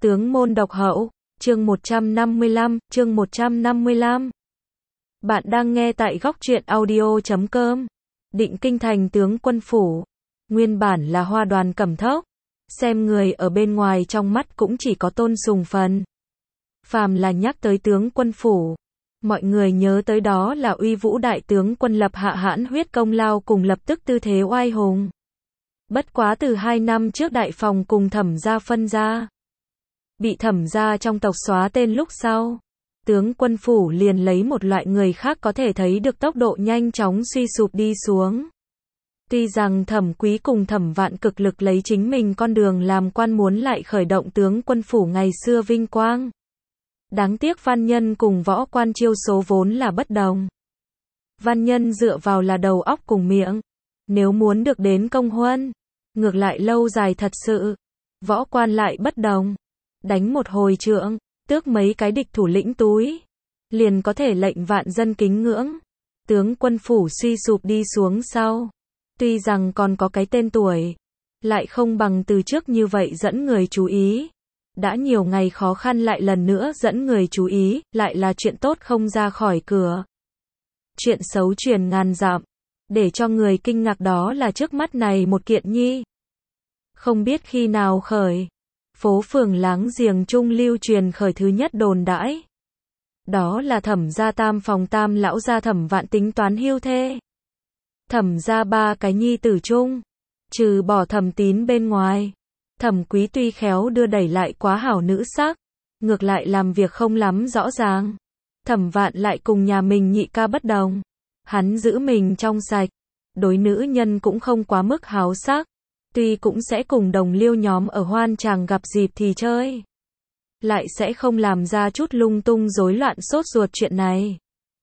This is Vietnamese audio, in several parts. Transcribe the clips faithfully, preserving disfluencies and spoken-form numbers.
Tướng môn độc hậu, chương một trăm năm mươi lăm, chương một trăm năm mươi lăm. Bạn đang nghe tại góc truyện audio chấm com. Định Kinh thành tướng quân phủ, nguyên bản là Hoa Đoàn Cẩm Thốc, xem người ở bên ngoài trong mắt cũng chỉ có tôn sùng phần. Phàm là nhắc tới tướng quân phủ, mọi người nhớ tới đó là uy vũ đại tướng quân lập hạ hãn huyết công lao cùng lập tức tư thế oai hùng. Bất quá từ hai năm trước đại phòng cùng Thẩm gia phân ra, bị Thẩm gia trong tộc xóa tên lúc sau, tướng quân phủ liền lấy một loại người khác có thể thấy được tốc độ nhanh chóng suy sụp đi xuống. Tuy rằng Thẩm Quý cùng Thẩm Vạn cực lực lấy chính mình con đường làm quan muốn lại khởi động tướng quân phủ ngày xưa vinh quang. Đáng tiếc văn nhân cùng võ quan chiêu số vốn là bất đồng. Văn nhân dựa vào là đầu óc cùng miệng, nếu muốn được đến công huân, ngược lại lâu dài thật sự. Võ quan lại bất đồng, đánh một hồi trượng, tước mấy cái địch thủ lĩnh túi, liền có thể lệnh vạn dân kính ngưỡng. Tướng quân phủ suy sụp đi xuống sau, tuy rằng còn có cái tên tuổi, lại không bằng từ trước như vậy dẫn người chú ý. Đã nhiều ngày khó khăn lại lần nữa dẫn người chú ý, lại là chuyện tốt không ra khỏi cửa. Chuyện xấu truyền ngàn dặm, để cho người kinh ngạc đó là trước mắt này một kiện nhi. Không biết khi nào khởi, phố phường láng giềng chung lưu truyền khởi thứ nhất đồn đãi. Đó là Thẩm gia tam phòng tam lão gia Thẩm Vạn tính toán hưu thê. Thẩm gia ba cái nhi tử chung, trừ bỏ Thẩm Tín bên ngoài, Thẩm Quý tuy khéo đưa đẩy lại quá hảo nữ sắc, ngược lại làm việc không lắm rõ ràng. Thẩm Vạn lại cùng nhà mình nhị ca bất đồng, hắn giữ mình trong sạch, đối nữ nhân cũng không quá mức háo sắc, tuy cũng sẽ cùng đồng liêu nhóm ở hoan tràng gặp dịp thì chơi, lại sẽ không làm ra chút lung tung rối loạn sốt ruột chuyện này.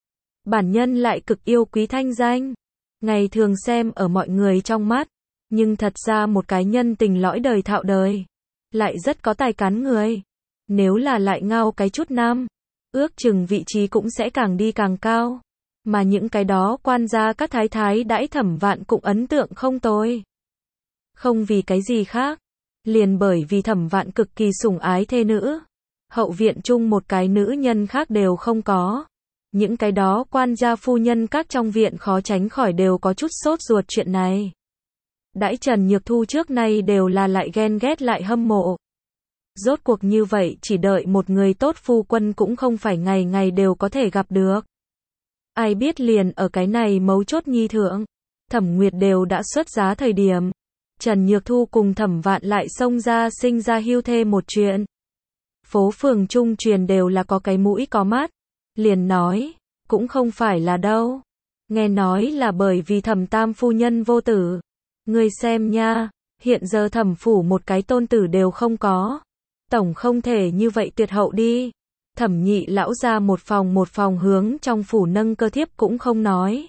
Bản nhân lại cực yêu quý thanh danh, ngày thường xem ở mọi người trong mắt, nhưng thật ra một cái nhân tình lõi đời thạo đời, lại rất có tài cán người. Nếu là lại ngao cái chút năm, ước chừng vị trí cũng sẽ càng đi càng cao. Mà những cái đó quan gia các thái thái đãi Thẩm Vạn cũng ấn tượng không tồi. Không vì cái gì khác, liền bởi vì Thẩm Vạn cực kỳ sủng ái thê nữ. Hậu viện chung một cái nữ nhân khác đều không có. Những cái đó quan gia phu nhân các trong viện khó tránh khỏi đều có chút sốt ruột chuyện này. Đãi Trần Nhược Thu trước nay đều là lại ghen ghét lại hâm mộ. Rốt cuộc như vậy chỉ đợi một người tốt phu quân cũng không phải ngày ngày đều có thể gặp được. Ai biết liền ở cái này mấu chốt nhi thượng, Thẩm Nguyệt đều đã xuất giá thời điểm, Trần Nhược Thu cùng Thẩm Vạn lại xông ra sinh ra hưu thê một chuyện. Phố phường trung truyền đều là có cái mũi có mắt, liền nói, cũng không phải là đâu. Nghe nói là bởi vì Thẩm tam phu nhân vô tử. Ngươi xem nha, hiện giờ Thẩm phủ một cái tôn tử đều không có. Tổng không thể như vậy tuyệt hậu đi. Thẩm nhị lão ra một phòng một phòng hướng trong phủ nâng cơ thiếp cũng không nói.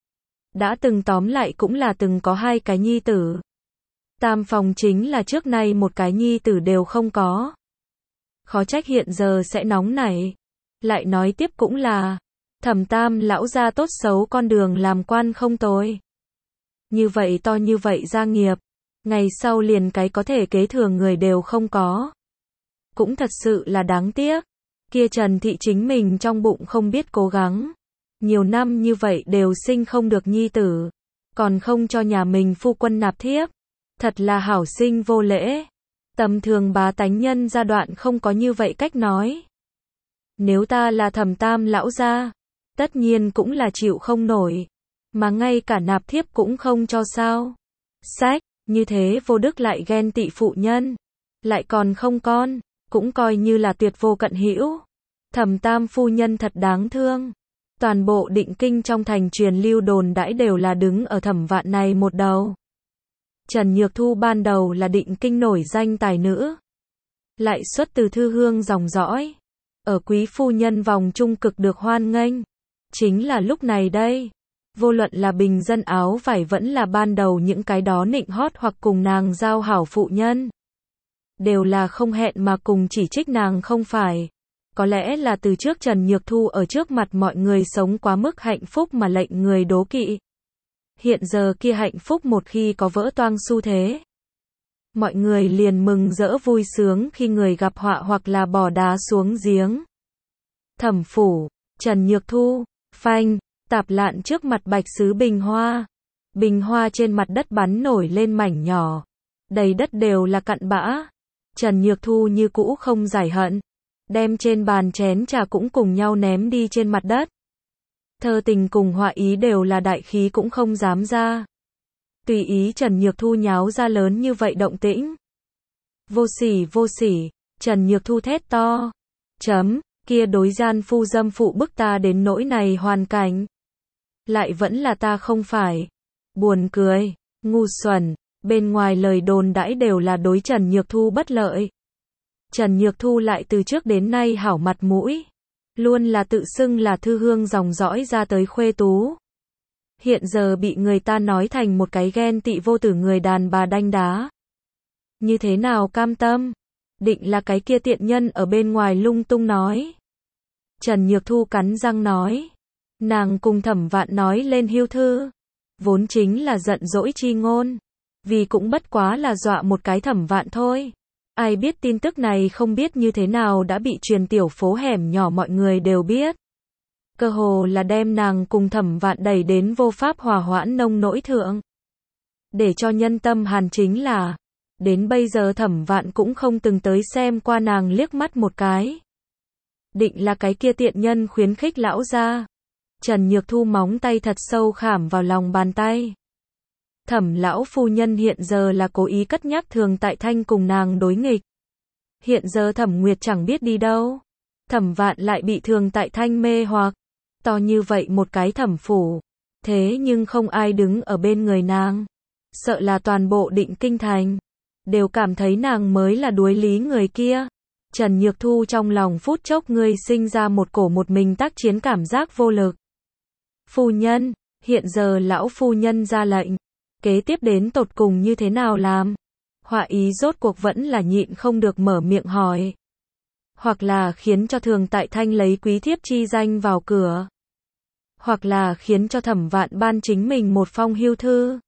Đã từng tóm lại cũng là từng có hai cái nhi tử. Tam phòng chính là trước nay một cái nhi tử đều không có. Khó trách hiện giờ sẽ nóng nảy. Lại nói tiếp cũng là, Thẩm tam lão ra tốt xấu con đường làm quan không tồi. Như vậy to như vậy gia nghiệp, ngày sau liền cái có thể kế thừa người đều không có. Cũng thật sự là đáng tiếc. Kia Trần thị chính mình trong bụng không biết cố gắng. Nhiều năm như vậy đều sinh không được nhi tử. Còn không cho nhà mình phu quân nạp thiếp. Thật là hảo sinh vô lễ. Tầm thường bá tánh nhân gia đoạn không có như vậy cách nói. Nếu ta là Thẩm tam lão gia, tất nhiên cũng là chịu không nổi. Mà ngay cả nạp thiếp cũng không cho sao. Sách, như thế vô đức lại ghen tị phụ nhân. Lại còn không con, cũng coi như là tuyệt vô cận hữu. Thẩm tam phu nhân thật đáng thương. Toàn bộ Định Kinh trong thành truyền lưu đồn đãi đều là đứng ở Thẩm Vạn này một đầu. Trần Nhược Thu ban đầu là Định Kinh nổi danh tài nữ, lại xuất từ thư hương dòng dõi, ở quý phu nhân vòng trung cực được hoan nghênh. Chính là lúc này đây, vô luận là bình dân áo vải vẫn là ban đầu những cái đó nịnh hót hoặc cùng nàng giao hảo phụ nhân, đều là không hẹn mà cùng chỉ trích nàng không phải. Có lẽ là từ trước Trần Nhược Thu ở trước mặt mọi người sống quá mức hạnh phúc mà lệnh người đố kỵ. Hiện giờ kia hạnh phúc một khi có vỡ toang xu thế, mọi người liền mừng rỡ vui sướng khi người gặp họa hoặc là bỏ đá xuống giếng. Thẩm phủ, Trần Nhược Thu, phanh, tạp lạn trước mặt bạch sứ bình hoa. Bình hoa trên mặt đất bắn nổi lên mảnh nhỏ. Đầy đất đều là cặn bã. Trần Nhược Thu như cũ không giải hận. Đem trên bàn chén trà cũng cùng nhau ném đi trên mặt đất. Thơ tình cùng họa ý đều là đại khí cũng không dám ra. Tùy ý Trần Nhược Thu nháo ra lớn như vậy động tĩnh. Vô sỉ vô sỉ, Trần Nhược Thu thét to. Chấm, kia đối gian phu dâm phụ bức ta đến nỗi này hoàn cảnh. Lại vẫn là ta không phải. Buồn cười, ngu xuẩn, bên ngoài lời đồn đãi đều là đối Trần Nhược Thu bất lợi. Trần Nhược Thu lại từ trước đến nay hảo mặt mũi. Luôn là tự xưng là thư hương dòng dõi ra tới khuê tú. Hiện giờ bị người ta nói thành một cái ghen tị vô tử người đàn bà đanh đá. Như thế nào cam tâm? Định là cái kia tiện nhân ở bên ngoài lung tung nói. Trần Nhược Thu cắn răng nói. Nàng cùng Thẩm Vạn nói lên hưu thư. Vốn chính là giận dỗi chi ngôn. Vì cũng bất quá là dọa một cái Thẩm Vạn thôi. Ai biết tin tức này không biết như thế nào đã bị truyền tiểu phố hẻm nhỏ mọi người đều biết. Cơ hồ là đem nàng cùng Thẩm Vạn đẩy đến vô pháp hòa hoãn nông nỗi thượng. Để cho nhân tâm hàn chính là, đến bây giờ Thẩm Vạn cũng không từng tới xem qua nàng liếc mắt một cái. Định là cái kia tiện nhân khuyến khích lão ra. Trần Nhược Thu móng tay thật sâu khảm vào lòng bàn tay. Thẩm lão phu nhân hiện giờ là cố ý cất nhắc Thường Tại Thanh cùng nàng đối nghịch. Hiện giờ Thẩm Nguyệt chẳng biết đi đâu. Thẩm Vạn lại bị Thường Tại Thanh mê hoặc. To như vậy một cái thẩm phủ. Thế nhưng không ai đứng ở bên người nàng. Sợ là toàn bộ Định Kinh Thành đều cảm thấy nàng mới là đuối lý người kia. Trần Nhược Thu trong lòng phút chốc người sinh ra một cổ một mình tác chiến cảm giác vô lực. Phu nhân, hiện giờ lão phu nhân ra lệnh. Kế tiếp đến tột cùng như thế nào làm? Họa ý rốt cuộc vẫn là nhịn không được mở miệng hỏi. Hoặc là khiến cho Thường Tại Thanh lấy quý thiếp chi danh vào cửa. Hoặc là khiến cho Thẩm Vạn ban chính mình một phong hưu thư.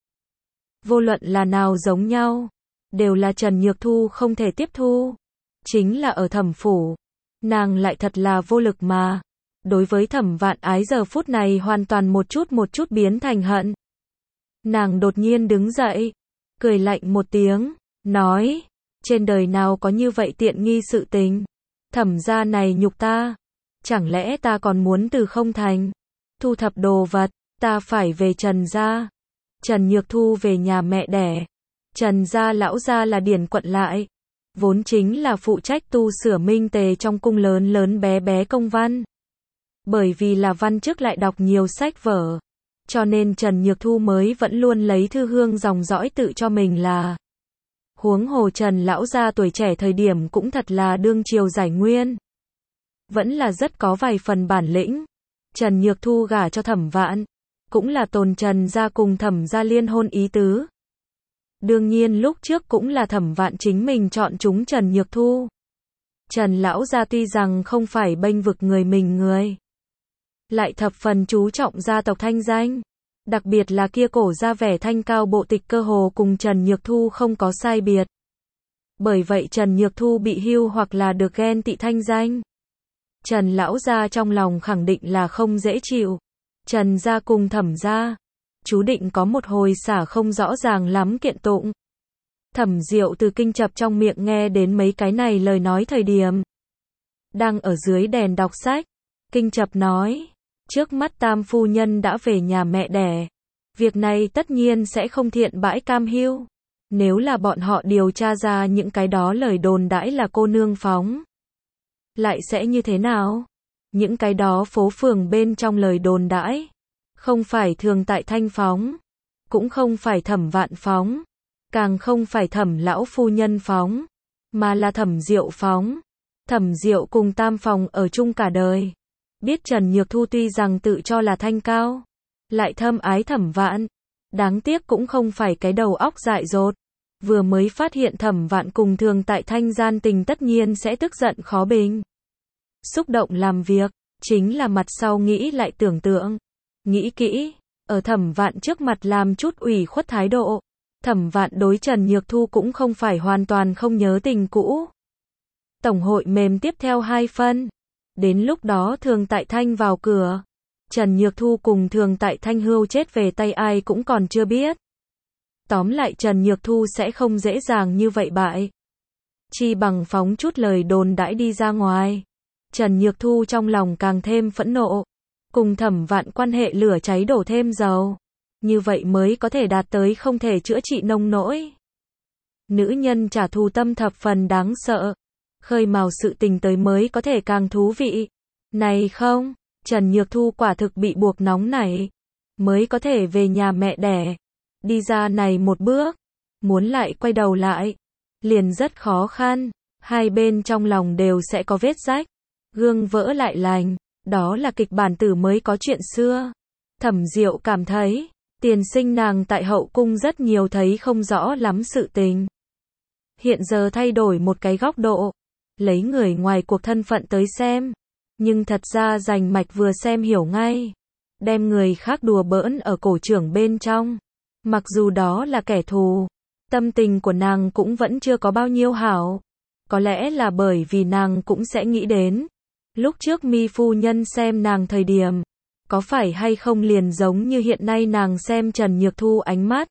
Vô luận là nào giống nhau. Đều là Trần Nhược Thu không thể tiếp thu. Chính là ở thẩm phủ. Nàng lại thật là vô lực mà. Đối với Thẩm Vạn ái giờ phút này hoàn toàn một chút một chút biến thành hận. Nàng đột nhiên đứng dậy. Cười lạnh một tiếng. Nói. Trên đời nào có như vậy tiện nghi sự tình. Thẩm gia này nhục ta. Chẳng lẽ ta còn muốn từ không thành. Thu thập đồ vật. Ta phải về Trần gia. Trần Nhược Thu về nhà mẹ đẻ. Trần gia lão gia là điển quận lại. Vốn chính là phụ trách tu sửa minh tề trong cung lớn lớn bé bé công văn. Bởi vì là văn chức lại đọc nhiều sách vở. Cho nên Trần Nhược Thu mới vẫn luôn lấy thư hương dòng dõi tự cho mình là. Huống hồ Trần lão gia tuổi trẻ thời điểm cũng thật là đương triều giải nguyên. Vẫn là rất có vài phần bản lĩnh. Trần Nhược Thu gả cho Thẩm Vạn. Cũng là tồn Trần gia cùng Thẩm gia liên hôn ý tứ. Đương nhiên lúc trước cũng là Thẩm Vạn chính mình chọn chúng Trần Nhược Thu. Trần lão gia tuy rằng không phải bênh vực người mình người. Lại thập phần chú trọng gia tộc thanh danh. Đặc biệt là kia cổ ra vẻ thanh cao bộ tịch cơ hồ cùng Trần Nhược Thu không có sai biệt. Bởi vậy Trần Nhược Thu bị hưu hoặc là được ghen tị thanh danh. Trần lão gia trong lòng khẳng định là không dễ chịu. Trần gia cùng Thẩm gia. Chú định có một hồi xả không rõ ràng lắm kiện tụng. Thẩm Diệu từ Kinh Chập trong miệng nghe đến mấy cái này lời nói thời điểm. Đang ở dưới đèn đọc sách. Kinh Chập nói. Trước mắt tam phu nhân đã về nhà mẹ đẻ. Việc này tất nhiên sẽ không thiện bãi cam hưu. Nếu là bọn họ điều tra ra những cái đó lời đồn đãi là cô nương phóng. Lại sẽ như thế nào? Những cái đó phố phường bên trong lời đồn đãi. Không phải Thường Tại Thanh phóng. Cũng không phải Thẩm Vạn phóng. Càng không phải Thẩm lão phu nhân phóng. Mà là Thẩm Diệu phóng. Thẩm Diệu cùng tam phòng ở chung cả đời. Biết Trần Nhược Thu tuy rằng tự cho là thanh cao. Lại thâm ái Thẩm Vạn. Đáng tiếc cũng không phải cái đầu óc dại dột. Vừa mới phát hiện Thẩm Vạn cùng Thường Tại Thanh gian tình tất nhiên sẽ tức giận khó bình. Xúc động làm việc. Chính là mặt sau nghĩ lại tưởng tượng. Nghĩ kỹ. Ở Thẩm Vạn trước mặt làm chút ủy khuất thái độ. Thẩm Vạn đối Trần Nhược Thu cũng không phải hoàn toàn không nhớ tình cũ. Tổng hội mềm tiếp theo hai phân. Đến lúc đó Thường Tại Thanh vào cửa. Trần Nhược Thu cùng Thường Tại Thanh hưu chết về tay ai cũng còn chưa biết. Tóm lại Trần Nhược Thu sẽ không dễ dàng như vậy bại. Chi bằng phóng chút lời đồn đãi đi ra ngoài. Trần Nhược Thu trong lòng càng thêm phẫn nộ. Cùng Thẩm Vạn quan hệ lửa cháy đổ thêm dầu. Như vậy mới có thể đạt tới không thể chữa trị nông nỗi. Nữ nhân trả thù tâm thập phần đáng sợ. Khơi mào sự tình tới mới có thể càng thú vị. Này không, Trần Nhược Thu quả thực bị buộc nóng nảy. Mới có thể về nhà mẹ đẻ. Đi ra này một bước. Muốn lại quay đầu lại. Liền rất khó khăn. Hai bên trong lòng đều sẽ có vết rách. Gương vỡ lại lành. Đó là kịch bản tử mới có chuyện xưa. Thẩm Diệu cảm thấy. Tiền sinh nàng tại hậu cung rất nhiều thấy không rõ lắm sự tình. Hiện giờ thay đổi một cái góc độ. Lấy người ngoài cuộc thân phận tới xem. Nhưng thật ra rành mạch vừa xem hiểu ngay. Đem người khác đùa bỡn ở cổ trưởng bên trong. Mặc dù đó là kẻ thù. Tâm tình của nàng cũng vẫn chưa có bao nhiêu hảo. Có lẽ là bởi vì nàng cũng sẽ nghĩ đến. Lúc trước Mi phu nhân xem nàng thời điểm. Có phải hay không liền giống như hiện nay nàng xem Trần Nhược Thu ánh mắt.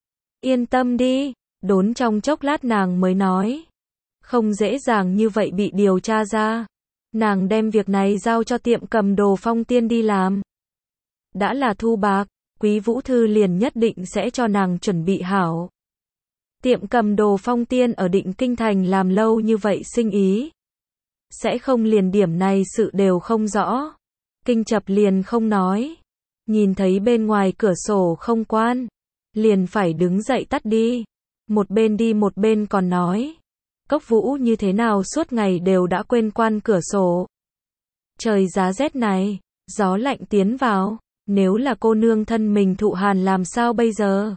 Yên tâm đi. Đốn trong chốc lát nàng mới nói. Không dễ dàng như vậy bị điều tra ra. Nàng đem việc này giao cho tiệm cầm đồ Phong Tiên đi làm. Đã là thu bạc, Quý Vũ Thư liền nhất định sẽ cho nàng chuẩn bị hảo. Tiệm cầm đồ Phong Tiên ở Định Kinh Thành làm lâu như vậy sinh ý. Sẽ không liền điểm này sự đều không rõ. Kinh Chập liền không nói. Nhìn thấy bên ngoài cửa sổ không quan. Liền phải đứng dậy tắt đi. Một bên đi một bên còn nói. Cốc Vũ như thế nào suốt ngày đều đã quên quan cửa sổ. Trời giá rét này, gió lạnh tiến vào, nếu là cô nương thân mình thụ hàn làm sao bây giờ?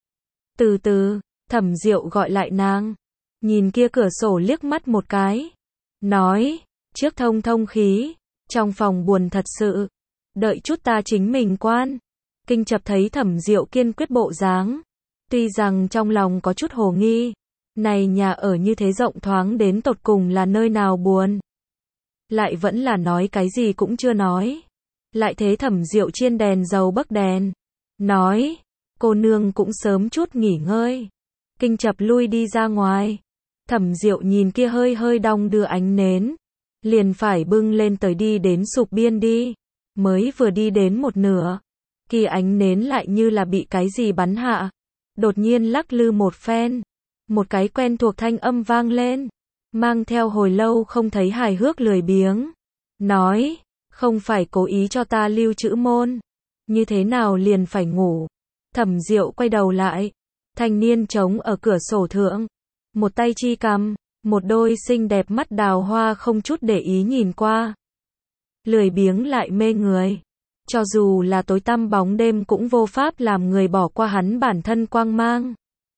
Từ từ, Thẩm Diệu gọi lại nàng, nhìn kia cửa sổ liếc mắt một cái, nói, trước thông thông khí, trong phòng buồn thật sự, đợi chút ta chính mình quan. Kinh Chập thấy Thẩm Diệu kiên quyết bộ dáng, tuy rằng trong lòng có chút hồ nghi. Này nhà ở như thế rộng thoáng đến tột cùng là nơi nào buồn. Lại vẫn là nói cái gì cũng chưa nói. Lại thế Thẩm Diệu chiên đèn dầu bấc đèn. Nói, cô nương cũng sớm chút nghỉ ngơi. Kinh Chập lui đi ra ngoài. Thẩm Diệu nhìn kia hơi hơi đong đưa ánh nến. Liền phải bưng lên tới đi đến sụp biên đi. Mới vừa đi đến một nửa. Kia ánh nến lại như là bị cái gì bắn hạ. Đột nhiên lắc lư một phen. Một cái quen thuộc thanh âm vang lên, mang theo hồi lâu không thấy hài hước lười biếng. Nói, không phải cố ý cho ta lưu trữ môn. Như thế nào liền phải ngủ. Thẩm Diệu quay đầu lại. Thanh niên trống ở cửa sổ thượng. Một tay chi cầm, một đôi xinh đẹp mắt đào hoa không chút để ý nhìn qua. Lười biếng lại mê người. Cho dù là tối tăm bóng đêm cũng vô pháp làm người bỏ qua hắn bản thân quang mang.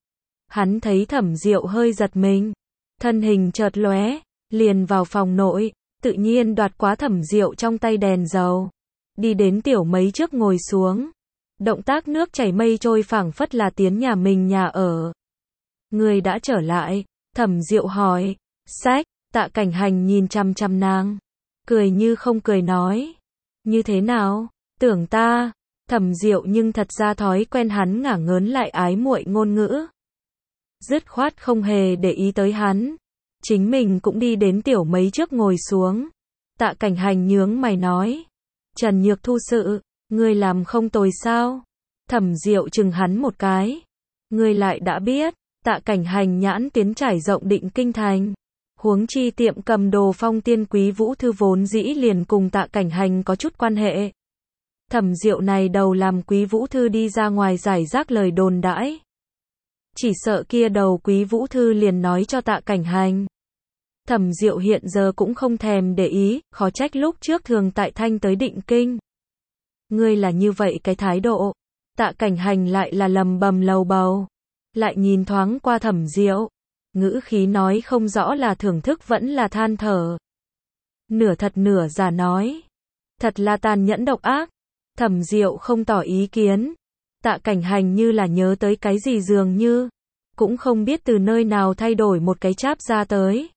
Hắn thấy Thẩm Diệu hơi giật mình, thân hình chợt lóe, liền vào phòng nội, tự nhiên đoạt quá Thẩm Diệu trong tay đèn dầu, đi đến tiểu mấy trước ngồi xuống. Động tác nước chảy mây trôi phảng phất là tiến nhà mình nhà ở. Người đã trở lại, Thẩm Diệu hỏi. Sách, Tạ Cảnh Hành nhìn chăm chăm nàng, cười như không cười nói, như thế nào, tưởng ta. Thẩm Diệu nhưng thật ra thói quen hắn ngả ngớn lại ái muội ngôn ngữ. Dứt khoát không hề để ý tới hắn. Chính mình cũng đi đến tiểu mấy trước ngồi xuống. Tạ Cảnh Hành nhướng mày nói. Trần Nhược Thu sự, ngươi làm không tồi sao? Thẩm Diệu chừng hắn một cái. Ngươi lại đã biết. Tạ Cảnh Hành nhãn tiến trải rộng Định Kinh Thành. Huống chi tiệm cầm đồ Phong Tiên Quý Vũ Thư vốn dĩ liền cùng Tạ Cảnh Hành có chút quan hệ. Thẩm Diệu này đầu làm Quý Vũ Thư đi ra ngoài giải rác lời đồn đãi. Chỉ sợ kia đầu Quý Vũ Thư liền nói cho Tạ Cảnh Hành. Thẩm Diệu hiện giờ cũng không thèm để ý, khó trách lúc trước Thường Tại Thanh tới Định Kinh. Ngươi là như vậy cái thái độ. Tạ Cảnh Hành lại là lầm bầm lầu bầu. Lại nhìn thoáng qua Thẩm Diệu. Ngữ khí nói không rõ là thưởng thức vẫn là than thở. Nửa thật nửa giả nói. Thật là tàn nhẫn độc ác. Thẩm Diệu không tỏ ý kiến. Tạ Cảnh Hành như là nhớ tới cái gì dường như, cũng không biết từ nơi nào thay đổi một cái cháp ra tới.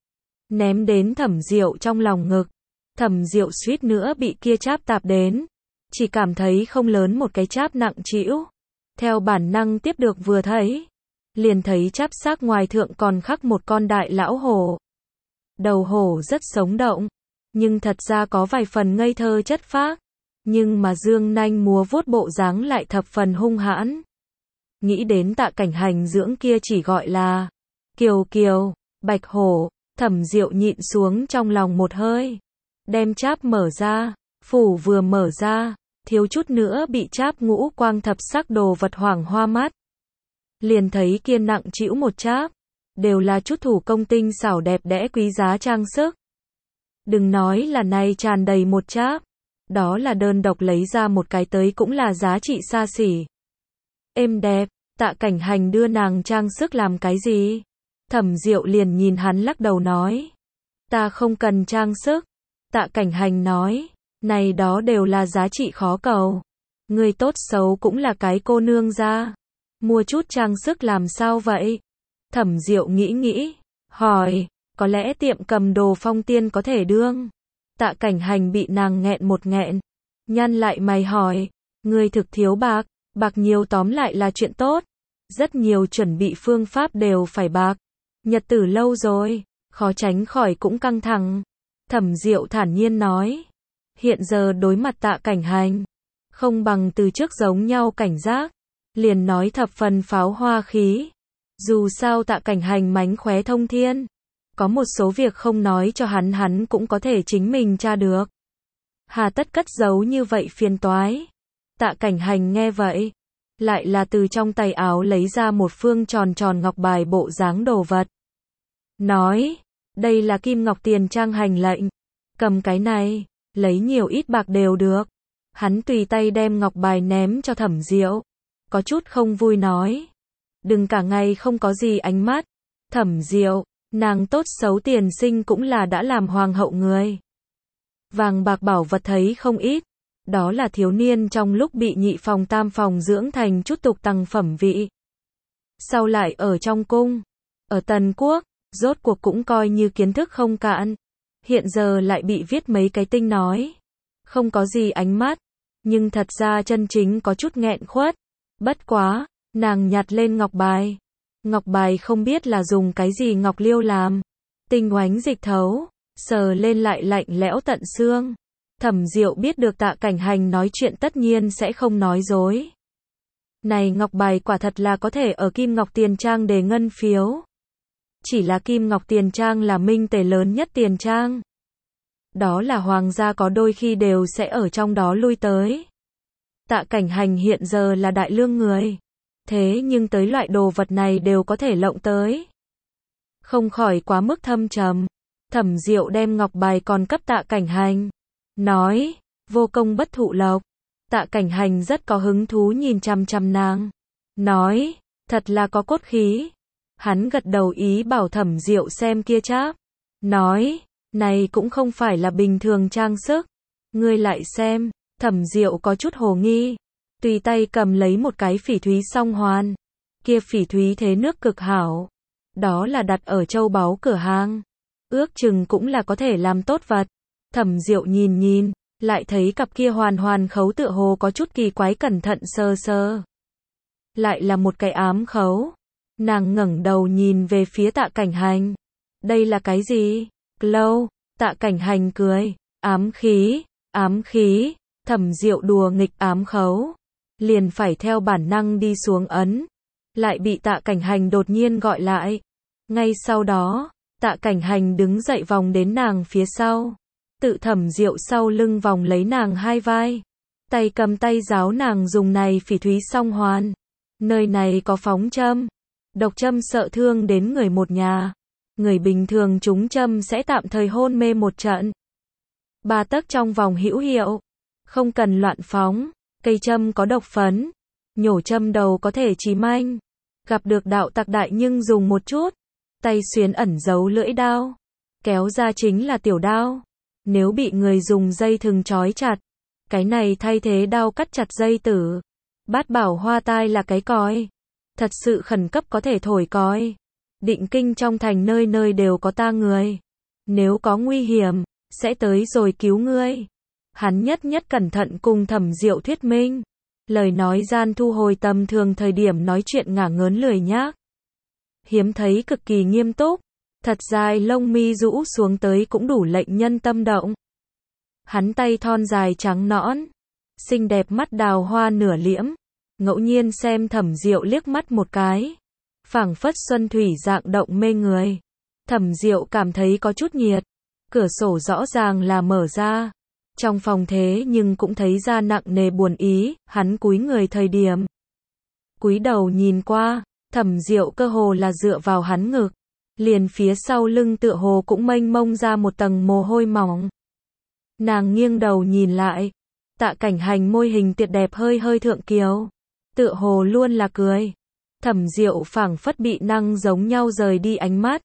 Ném đến Thẩm Diệu trong lòng ngực. Thẩm Diệu suýt nữa bị kia cháp tạp đến. Chỉ cảm thấy không lớn một cái cháp nặng trĩu. Theo bản năng tiếp được vừa thấy. Liền thấy cháp xác ngoài thượng còn khắc một con đại lão hổ. Đầu hổ rất sống động. Nhưng thật ra có vài phần ngây thơ chất phác. Nhưng mà dương nanh múa vuốt bộ dáng lại thập phần hung hãn. Nghĩ đến Tạ Cảnh Hành dưỡng kia chỉ gọi là Kiều Kiều, Bạch Hổ. Thẩm Diệu nhịn xuống trong lòng một hơi. Đem cháp mở ra. Phủ vừa mở ra. Thiếu chút nữa bị cháp ngũ quang thập sắc đồ vật hoảng hoa mắt. Liền thấy kia nặng trĩu một cháp. Đều là chút thủ công tinh xảo đẹp đẽ quý giá trang sức. Đừng nói là này tràn đầy một cháp. Đó là đơn độc lấy ra một cái tới cũng là giá trị xa xỉ. Êm đẹp, Tạ Cảnh Hành đưa nàng trang sức làm cái gì? Thẩm Diệu liền nhìn hắn lắc đầu nói. Ta không cần trang sức. Tạ Cảnh Hành nói. Này đó đều là giá trị khó cầu. Người tốt xấu cũng là cái cô nương ra. Mua chút trang sức làm sao vậy? Thẩm Diệu nghĩ nghĩ. Hỏi. Có lẽ tiệm cầm đồ Phong Tiên có thể đương. Tạ Cảnh Hành bị nàng nghẹn một nghẹn. Nhăn lại mày hỏi. Người thực thiếu bạc. Bạc nhiều tóm lại là chuyện tốt. Rất nhiều chuẩn bị phương pháp đều phải bạc. Nhật tử lâu rồi. Khó tránh khỏi cũng căng thẳng. Thẩm Diệu thản nhiên nói. Hiện giờ đối mặt Tạ Cảnh Hành. Không bằng từ trước giống nhau cảnh giác. Liền nói thập phần pháo hoa khí. Dù sao Tạ Cảnh Hành mánh khóe thông thiên. Có một số việc không nói cho hắn hắn cũng có thể chính mình tra được. Hà tất cất giấu như vậy phiền toái. Tạ Cảnh Hành nghe vậy. Lại là từ trong tay áo lấy ra một phương tròn tròn ngọc bài bộ dáng đồ vật. Nói. Đây là kim ngọc tiền trang hành lệnh. Cầm cái này. Lấy nhiều ít bạc đều được. Hắn tùy tay đem ngọc bài ném cho Thẩm Diệu. Có chút không vui nói. Đừng cả ngày không có gì ánh mắt. Thẩm Diệu. Nàng tốt xấu tiền sinh cũng là đã làm hoàng hậu người. Vàng bạc bảo vật thấy không ít. Đó là thiếu niên trong lúc bị nhị phòng tam phòng dưỡng thành chút tục tằng phẩm vị. Sau lại ở trong cung. Ở Tần Quốc. Rốt cuộc cũng coi như kiến thức không cạn. Hiện giờ lại bị viết mấy cái tinh nói. Không có gì ánh mắt. Nhưng thật ra chân chính có chút nghẹn khuất. Bất quá. Nàng nhặt lên ngọc bài. Ngọc bài không biết là dùng cái gì ngọc liêu làm. Tinh oánh dịch thấu. Sờ lên lại lạnh lẽo tận xương. Thẩm Diệu biết được Tạ Cảnh Hành nói chuyện tất nhiên sẽ không nói dối. Này ngọc bài quả thật là có thể ở Kim Ngọc Tiền Trang để ngân phiếu. Chỉ là Kim Ngọc Tiền Trang là minh tề lớn nhất tiền trang. Đó là hoàng gia có đôi khi đều sẽ ở trong đó lui tới. Tạ Cảnh Hành hiện giờ là đại lương người. Thế nhưng tới loại đồ vật này đều có thể lộng tới. Không khỏi quá mức thâm trầm. Thẩm Diệu đem ngọc bài còn cấp Tạ Cảnh Hành. Nói, vô công bất thụ lộc. Tạ Cảnh Hành rất có hứng thú nhìn chăm chăm nàng. Nói, thật là có cốt khí. Hắn gật đầu ý bảo Thẩm Diệu xem kia cháp. Nói, này cũng không phải là bình thường trang sức. Ngươi lại xem, Thẩm Diệu có chút hồ nghi. Tùy tay cầm lấy một cái phỉ thúy song hoàn. Kia phỉ thúy thế nước cực hảo. Đó là đặt ở châu báu cửa hàng. Ước chừng cũng là có thể làm tốt vật. Thẩm Diệu nhìn nhìn, lại thấy cặp kia hoàn hoàn khấu tựa hồ có chút kỳ quái cẩn thận sơ sơ. Lại là một cái ám khấu. Nàng ngẩng đầu nhìn về phía Tạ Cảnh Hành. Đây là cái gì? Lâu, Tạ Cảnh Hành cười. Ám khí, ám khí. Thẩm Diệu đùa nghịch ám khấu. Liền phải theo bản năng đi xuống ấn. Lại bị Tạ Cảnh Hành đột nhiên gọi lại. Ngay sau đó, Tạ Cảnh Hành đứng dậy vòng đến nàng phía sau. Tự Thẩm Diệu sau lưng vòng lấy nàng hai vai. Tay cầm tay giáo nàng dùng này phỉ thúy song hoàn. Nơi này có phóng châm. Độc châm sợ thương đến người một nhà. Người bình thường trúng châm sẽ tạm thời hôn mê một trận. Ba tấc trong vòng hữu hiệu. Không cần loạn phóng. Cây châm có độc phấn. Nhổ châm đầu có thể chí manh. Gặp được đạo tặc đại nhưng dùng một chút. Tay xuyến ẩn giấu lưỡi đao. Kéo ra chính là tiểu đao. Nếu bị người dùng dây thừng trói chặt. Cái này thay thế đao cắt chặt dây tử. Bát bảo hoa tai là cái còi. Thật sự khẩn cấp có thể thổi còi. Định kinh trong thành nơi nơi đều có ta người. Nếu có nguy hiểm, sẽ tới rồi cứu ngươi. Hắn nhất nhất cẩn thận cùng Thẩm Diệu thuyết minh. Lời nói gian thu hồi tầm thường thời điểm nói chuyện ngả ngớn lười nhác. Hiếm thấy cực kỳ nghiêm túc. Thật dài lông mi rũ xuống tới cũng đủ lệnh nhân tâm động. Hắn tay thon dài trắng nõn. Xinh đẹp mắt đào hoa nửa liễm. Ngẫu nhiên xem Thẩm Diệu liếc mắt một cái. Phảng phất xuân thủy dạng động mê người. Thẩm Diệu cảm thấy có chút nhiệt. Cửa sổ rõ ràng là mở ra. Trong phòng thế nhưng cũng thấy ra nặng nề buồn ý, hắn cúi người thời điểm. Cúi đầu nhìn qua, Thẩm Diệu cơ hồ là dựa vào hắn ngực. Liền phía sau lưng tựa hồ cũng mênh mông ra một tầng mồ hôi mỏng. Nàng nghiêng đầu nhìn lại. Tạ Cảnh Hành môi hình tuyệt đẹp hơi hơi thượng kiều. Tựa hồ luôn là cười. Thẩm Diệu phảng phất bị năng giống nhau rời đi ánh mắt.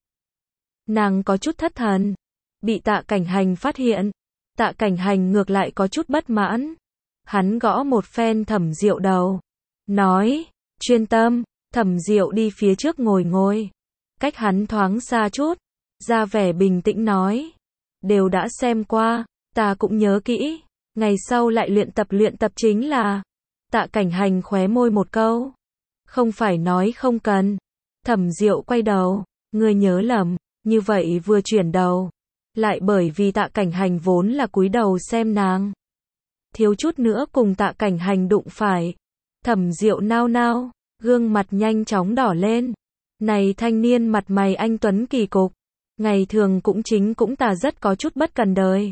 Nàng có chút thất thần. Bị Tạ Cảnh Hành phát hiện. Tạ Cảnh Hành ngược lại có chút bất mãn. Hắn gõ một phen Thẩm Diệu đầu. Nói, chuyên tâm. Thẩm Diệu đi phía trước ngồi ngồi. Cách hắn thoáng xa chút. Ra vẻ bình tĩnh nói. Đều đã xem qua, ta cũng nhớ kỹ. Ngày sau lại luyện tập luyện tập chính là. Tạ Cảnh Hành khóe môi một câu. Không phải nói không cần. Thẩm Diệu quay đầu. Ngươi nhớ lầm. Như vậy vừa chuyển đầu. Lại bởi vì Tạ Cảnh Hành vốn là cúi đầu xem nàng. Thiếu chút nữa cùng Tạ Cảnh Hành đụng phải. Thẩm Diệu nao nao. Gương mặt nhanh chóng đỏ lên. Này thanh niên mặt mày anh tuấn kỳ cục. Ngày thường cũng chính cũng tà rất có chút bất cần đời.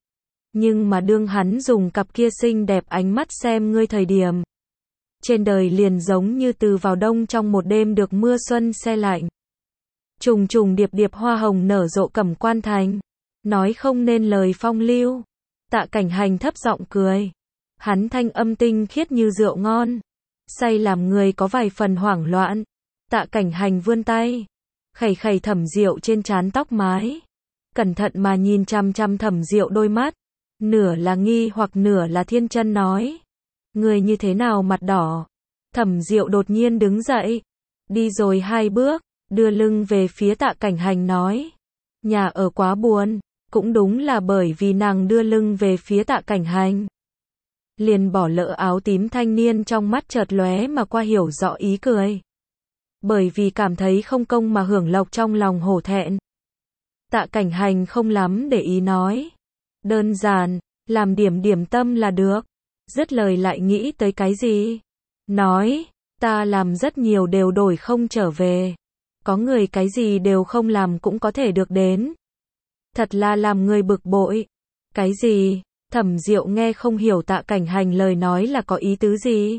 Nhưng mà đương hắn dùng cặp kia xinh đẹp ánh mắt xem ngươi thời điểm. Trên đời liền giống như từ vào đông trong một đêm được mưa xuân se lạnh. Trùng trùng điệp điệp hoa hồng nở rộ Cẩm Quan thành. Nói không nên lời phong lưu. Tạ Cảnh Hành thấp giọng cười. Hắn thanh âm tinh khiết như rượu ngon. Say làm người có vài phần hoảng loạn. Tạ Cảnh Hành vươn tay. Khẩy khẩy Thẩm Diệu trên trán tóc mái. Cẩn thận mà nhìn chăm chăm Thẩm Diệu đôi mắt. Nửa là nghi hoặc nửa là thiên chân nói. Người như thế nào mặt đỏ. Thẩm Diệu đột nhiên đứng dậy. Đi rồi hai bước. Đưa lưng về phía Tạ Cảnh Hành nói. Nhà ở quá buồn. Cũng đúng là bởi vì nàng đưa lưng về phía Tạ Cảnh Hành. Liền bỏ lỡ áo tím thanh niên trong mắt chợt lóe mà qua hiểu rõ ý cười. Bởi vì cảm thấy không công mà hưởng lộc trong lòng hổ thẹn. Tạ Cảnh Hành không lắm để ý nói. Đơn giản, làm điểm điểm tâm là được. Dứt lời lại nghĩ tới cái gì? Nói, ta làm rất nhiều đều đổi không trở về. Có người cái gì đều không làm cũng có thể được đến. Thật là làm người bực bội. Cái gì? Thẩm Diệu nghe không hiểu Tạ Cảnh Hành lời nói là có ý tứ gì.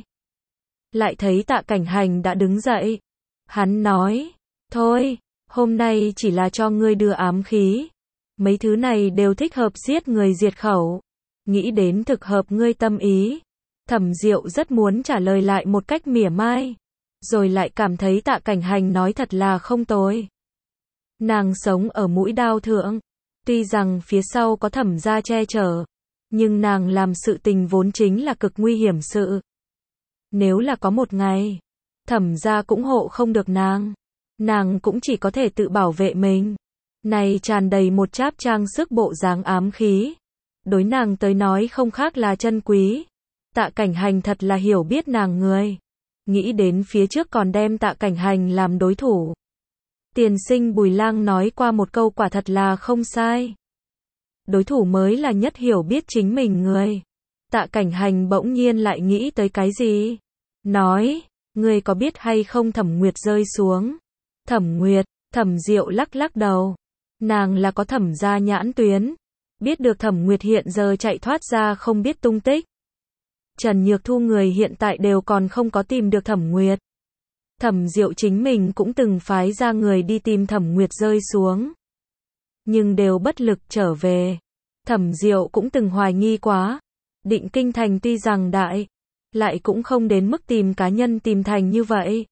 Lại thấy Tạ Cảnh Hành đã đứng dậy. Hắn nói, thôi, hôm nay chỉ là cho ngươi đưa ám khí. Mấy thứ này đều thích hợp giết người diệt khẩu. Nghĩ đến thực hợp ngươi tâm ý. Thẩm Diệu rất muốn trả lời lại một cách mỉa mai. Rồi lại cảm thấy Tạ Cảnh Hành nói thật là không tồi. Nàng sống ở mũi đao thượng. Tuy rằng phía sau có Thẩm gia che chở. Nhưng nàng làm sự tình vốn chính là cực nguy hiểm sự. Nếu là có một ngày, Thẩm gia cũng hộ không được nàng. Nàng cũng chỉ có thể tự bảo vệ mình. Này tràn đầy một cháp trang sức bộ dáng ám khí. Đối nàng tới nói không khác là chân quý. Tạ Cảnh Hành thật là hiểu biết nàng người. Nghĩ đến phía trước còn đem Tạ Cảnh Hành làm đối thủ. Tiền sinh Bùi Lang nói qua một câu quả thật là không sai. Đối thủ mới là nhất hiểu biết chính mình người. Tạ Cảnh Hành bỗng nhiên lại nghĩ tới cái gì? Nói, ngươi có biết hay không Thẩm Nguyệt rơi xuống? Thẩm Nguyệt, Thẩm Diệu lắc lắc đầu. Nàng là có Thẩm gia nhãn tuyến. Biết được Thẩm Nguyệt hiện giờ chạy thoát ra không biết tung tích. Trần Nhược Thu người hiện tại đều còn không có tìm được Thẩm Nguyệt. Thẩm Diệu chính mình cũng từng phái ra người đi tìm Thẩm Nguyệt rơi xuống. Nhưng đều bất lực trở về. Thẩm Diệu cũng từng hoài nghi quá. Định Kinh Thành tuy rằng đại, lại cũng không đến mức tìm cá nhân tìm thành như vậy.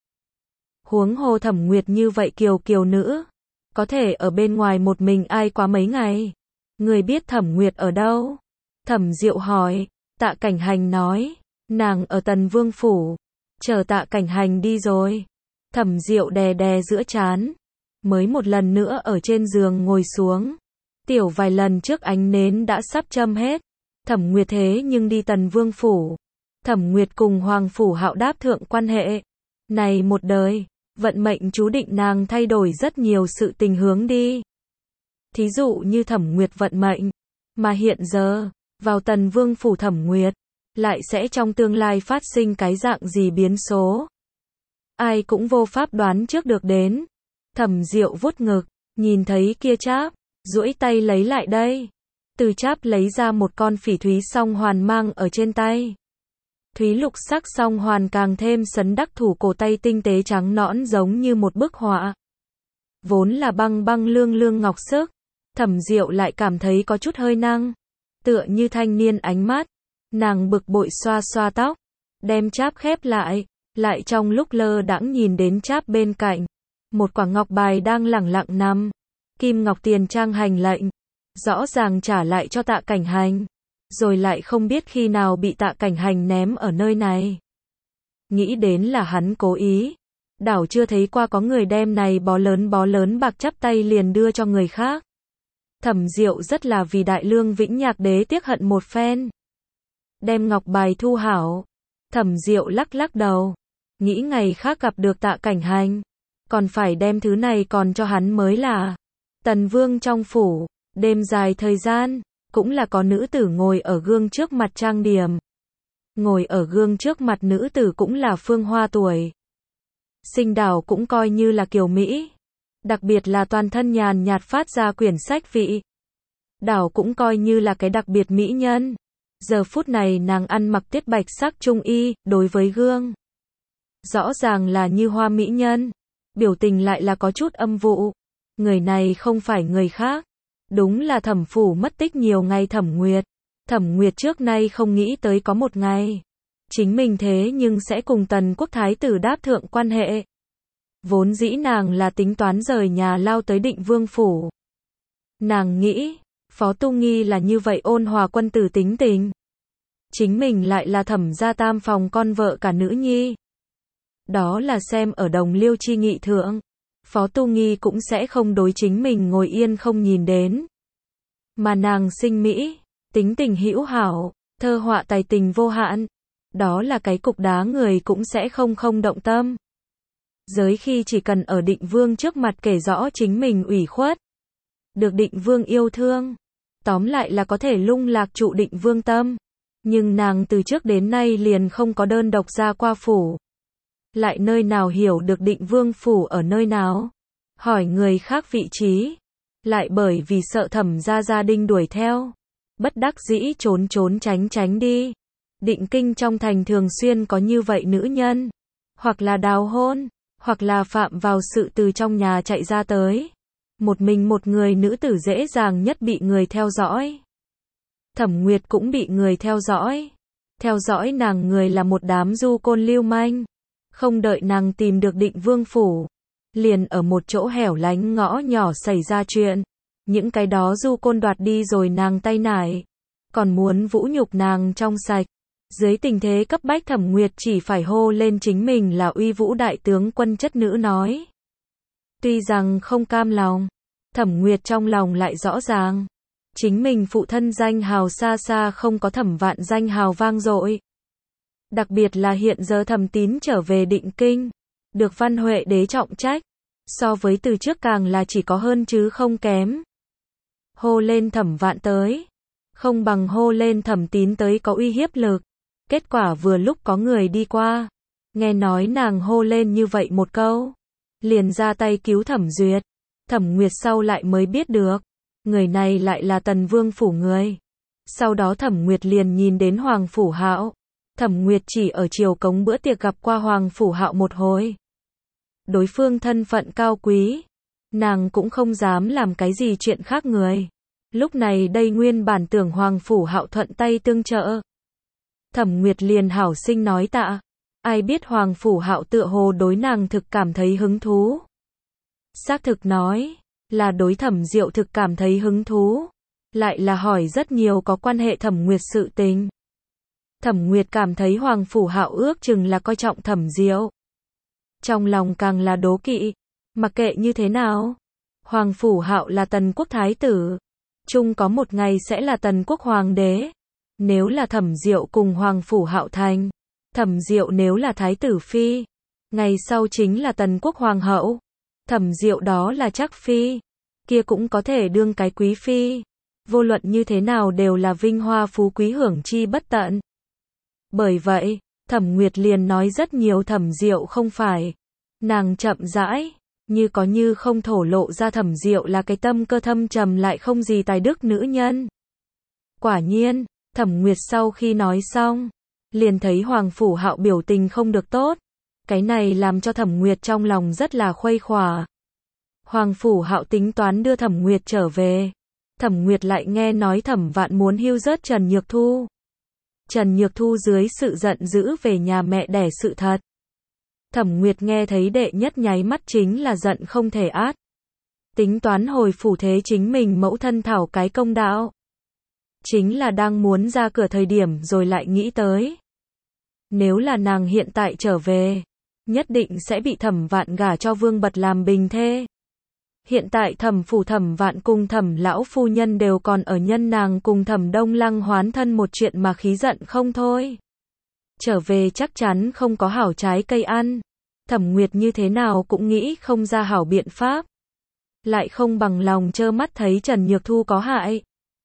Huống hồ Thẩm Nguyệt như vậy kiều kiều nữ. Có thể ở bên ngoài một mình ai quá mấy ngày. Người biết Thẩm Nguyệt ở đâu? Thẩm Diệu hỏi. Tạ Cảnh Hành nói. Nàng ở Tần Vương phủ, chờ Tạ Cảnh Hành đi rồi. Thẩm Diệu đè đè giữa trán, mới một lần nữa ở trên giường ngồi xuống. Tiểu vài lần trước ánh nến đã sắp châm hết. Thẩm Nguyệt thế nhưng đi Tần Vương phủ. Thẩm Nguyệt cùng Hoàng phủ Hạo đáp thượng quan hệ. Này một đời, vận mệnh chú định nàng thay đổi rất nhiều sự tình hướng đi. Thí dụ như Thẩm Nguyệt vận mệnh, mà hiện giờ, vào Tần Vương phủ Thẩm Nguyệt, lại sẽ trong tương lai phát sinh cái dạng gì biến số. Ai cũng vô pháp đoán trước được đến. Thẩm Diệu vuốt ngực, nhìn thấy kia cháp, duỗi tay lấy lại đây. Từ cháp lấy ra một con phỉ thúy song hoàn mang ở trên tay. Thúy lục sắc song hoàn càng thêm sấn đắc thủ cổ tay tinh tế trắng nõn giống như một bức họa. Vốn là băng băng lương lương ngọc sức, Thẩm Diệu lại cảm thấy có chút hơi năng. Tựa như thanh niên ánh mắt, nàng bực bội xoa xoa tóc, đem cháp khép lại, lại trong lúc lơ đãng nhìn đến cháp bên cạnh. Một quả ngọc bài đang lẳng lặng nằm, kim ngọc tiền trang hành lệnh, rõ ràng trả lại cho Tạ Cảnh Hành, rồi lại không biết khi nào bị Tạ Cảnh Hành ném ở nơi này. Nghĩ đến là hắn cố ý, đảo chưa thấy qua có người đem này bó lớn bó lớn bạc chắp tay liền đưa cho người khác. Thẩm Diệu rất là vì Đại Lương Vĩnh Nhạc Đế tiếc hận một phen. Đem ngọc bài thu hảo, Thẩm Diệu lắc lắc đầu, nghĩ ngày khác gặp được Tạ Cảnh Hành, còn phải đem thứ này còn cho hắn mới là. Tần Vương trong phủ, đêm dài thời gian, cũng là có nữ tử ngồi ở gương trước mặt trang điểm. Ngồi ở gương trước mặt nữ tử cũng là phương hoa tuổi. Sinh đảo cũng coi như là kiều Mỹ. Đặc biệt là toàn thân nhàn nhạt phát ra quyển sách vị. Đảo cũng coi như là cái đặc biệt mỹ nhân. Giờ phút này nàng ăn mặc tiết bạch sắc trung y, đối với gương. Rõ ràng là như hoa mỹ nhân. Biểu tình lại là có chút âm vụ. Người này không phải người khác. Đúng là Thẩm phủ mất tích nhiều ngày Thẩm Nguyệt. Thẩm Nguyệt trước nay không nghĩ tới có một ngày. Chính mình thế nhưng sẽ cùng Tần Quốc Thái tử đáp thượng quan hệ. Vốn dĩ nàng là tính toán rời nhà lao tới Định Vương phủ. Nàng nghĩ, Phó Tu Nghi là như vậy ôn hòa quân tử tính tình. Chính mình lại là Thẩm gia tam phòng con vợ cả nữ nhi. Đó là xem ở đồng liêu chi nghị thượng. Phó Tu Nghi cũng sẽ không đối chính mình ngồi yên không nhìn đến. Mà nàng sinh mỹ, tính tình hữu hảo, thơ họa tài tình vô hạn. Đó là cái cục đá người cũng sẽ không không động tâm. Giới khi chỉ cần ở Định Vương trước mặt kể rõ chính mình ủy khuất. Được Định Vương yêu thương. Tóm lại là có thể lung lạc trụ Định Vương tâm. Nhưng nàng từ trước đến nay liền không có đơn độc ra qua phủ. Lại nơi nào hiểu được Định Vương phủ ở nơi nào. Hỏi người khác vị trí. Lại bởi vì sợ Thẩm gia gia đình đuổi theo. Bất đắc dĩ trốn trốn tránh tránh đi. Định Kinh trong thành thường xuyên có như vậy nữ nhân. Hoặc là đào hôn. Hoặc là phạm vào sự từ trong nhà chạy ra tới. Một mình một người nữ tử dễ dàng nhất bị người theo dõi. Thẩm Nguyệt cũng bị người theo dõi. Theo dõi nàng người là một đám du côn lưu manh. Không đợi nàng tìm được Định Vương phủ. Liền ở một chỗ hẻo lánh ngõ nhỏ xảy ra chuyện. Những cái đó du côn đoạt đi rồi nàng tay nải. Còn muốn vũ nhục nàng trong sạch. Dưới tình thế cấp bách Thẩm Nguyệt chỉ phải hô lên chính mình là uy vũ đại tướng quân chất nữ nói. Tuy rằng không cam lòng, Thẩm Nguyệt trong lòng lại rõ ràng. Chính mình phụ thân danh hào xa xa không có Thẩm Vạn danh hào vang dội. Đặc biệt là hiện giờ Thẩm Tín trở về Định Kinh. Được Văn Huệ đế trọng trách. So với từ trước càng là chỉ có hơn chứ không kém. Hô lên Thẩm Vạn tới. Không bằng hô lên Thẩm Tín tới có uy hiếp lực. Kết quả vừa lúc có người đi qua. Nghe nói nàng hô lên như vậy một câu. Liền ra tay cứu Thẩm Duyệt. Thẩm Nguyệt sau lại mới biết được. Người này lại là Tần Vương phủ người. Sau đó Thẩm Nguyệt liền nhìn đến Hoàng phủ Hạo. Thẩm Nguyệt chỉ ở triều cống bữa tiệc gặp qua Hoàng phủ Hạo một hồi. Đối phương thân phận cao quý. Nàng cũng không dám làm cái gì chuyện khác người. Lúc này đây nguyên bản tưởng Hoàng phủ Hạo thuận tay tương trợ. Thẩm Nguyệt liền hảo sinh nói tạ. Ai biết Hoàng phủ Hạo tựa hồ đối nàng thực cảm thấy hứng thú. Xác thực nói, là đối Thẩm Diệu thực cảm thấy hứng thú. Lại là hỏi rất nhiều có quan hệ Thẩm Nguyệt sự tình. Thẩm Nguyệt cảm thấy Hoàng Phủ Hạo ước chừng là coi trọng Thẩm Diệu. Trong lòng càng là đố kỵ, mặc kệ như thế nào, Hoàng Phủ Hạo là Tần quốc thái tử, chung có một ngày sẽ là Tần quốc hoàng đế. Nếu là Thẩm Diệu cùng Hoàng Phủ Hạo thành, Thẩm Diệu nếu là thái tử phi, ngày sau chính là Tần quốc hoàng hậu. Thẩm Diệu đó là chắc phi, kia cũng có thể đương cái quý phi. Vô luận như thế nào đều là vinh hoa phú quý hưởng chi bất tận. Bởi vậy, Thẩm Nguyệt liền nói rất nhiều Thẩm Diệu không phải. Nàng chậm rãi, như có như không thổ lộ ra Thẩm Diệu là cái tâm cơ thâm trầm lại không gì tài đức nữ nhân. Quả nhiên, Thẩm Nguyệt sau khi nói xong, liền thấy Hoàng Phủ Hạo biểu tình không được tốt. Cái này làm cho Thẩm Nguyệt trong lòng rất là khuây khỏa. Hoàng Phủ Hạo tính toán đưa Thẩm Nguyệt trở về. Thẩm Nguyệt lại nghe nói Thẩm Vạn muốn hưu rớt Trần Nhược Thu. Trần Nhược Thu dưới sự giận dữ về nhà mẹ đẻ sự thật. Thẩm Nguyệt nghe thấy đệ nhất nháy mắt chính là giận không thể át. Tính toán hồi phủ thế chính mình mẫu thân thảo cái công đạo. Chính là đang muốn ra cửa thời điểm rồi lại nghĩ tới. Nếu là nàng hiện tại trở về, nhất định sẽ bị Thẩm Vạn gả cho Vương Bật làm bình thê. Hiện tại Thẩm phủ Thẩm Vạn cùng Thẩm lão phu nhân đều còn ở nhân nàng cùng Thẩm Đông Lăng hoán thân một chuyện mà khí giận không thôi. Trở về chắc chắn không có hảo trái cây ăn. Thẩm Nguyệt như thế nào cũng nghĩ không ra hảo biện pháp. Lại không bằng lòng trơ mắt thấy Trần Nhược Thu có hại.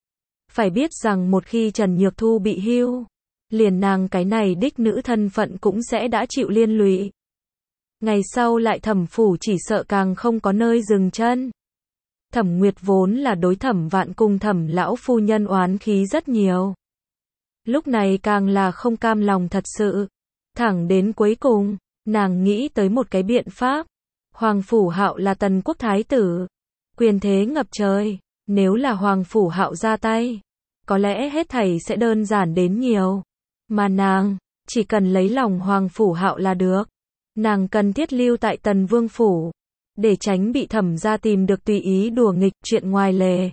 Phải biết rằng một khi Trần Nhược Thu bị hưu, liền nàng cái này đích nữ thân phận cũng sẽ đã chịu liên lụy. Ngày sau lại Thẩm phủ chỉ sợ càng không có nơi dừng chân. Thẩm Nguyệt vốn là đối Thẩm Vạn cùng Thẩm lão phu nhân oán khí rất nhiều. Lúc này càng là không cam lòng thật sự. Thẳng đến cuối cùng, nàng nghĩ tới một cái biện pháp. Hoàng Phủ Hạo là Tần quốc thái tử, quyền thế ngập trời, nếu là Hoàng Phủ Hạo ra tay, có lẽ hết thảy sẽ đơn giản đến nhiều. Mà nàng, chỉ cần lấy lòng Hoàng Phủ Hạo là được. Nàng cần thiết lưu tại Tần Vương phủ, để tránh bị Thẩm gia tìm được tùy ý đùa nghịch chuyện ngoài lề.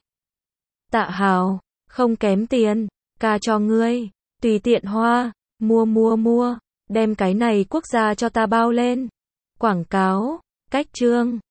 Tạ Hào, không kém tiền, ca cho ngươi, tùy tiện hoa, mua mua mua, đem cái này quốc gia cho ta bao lên. Quảng cáo, cách chương.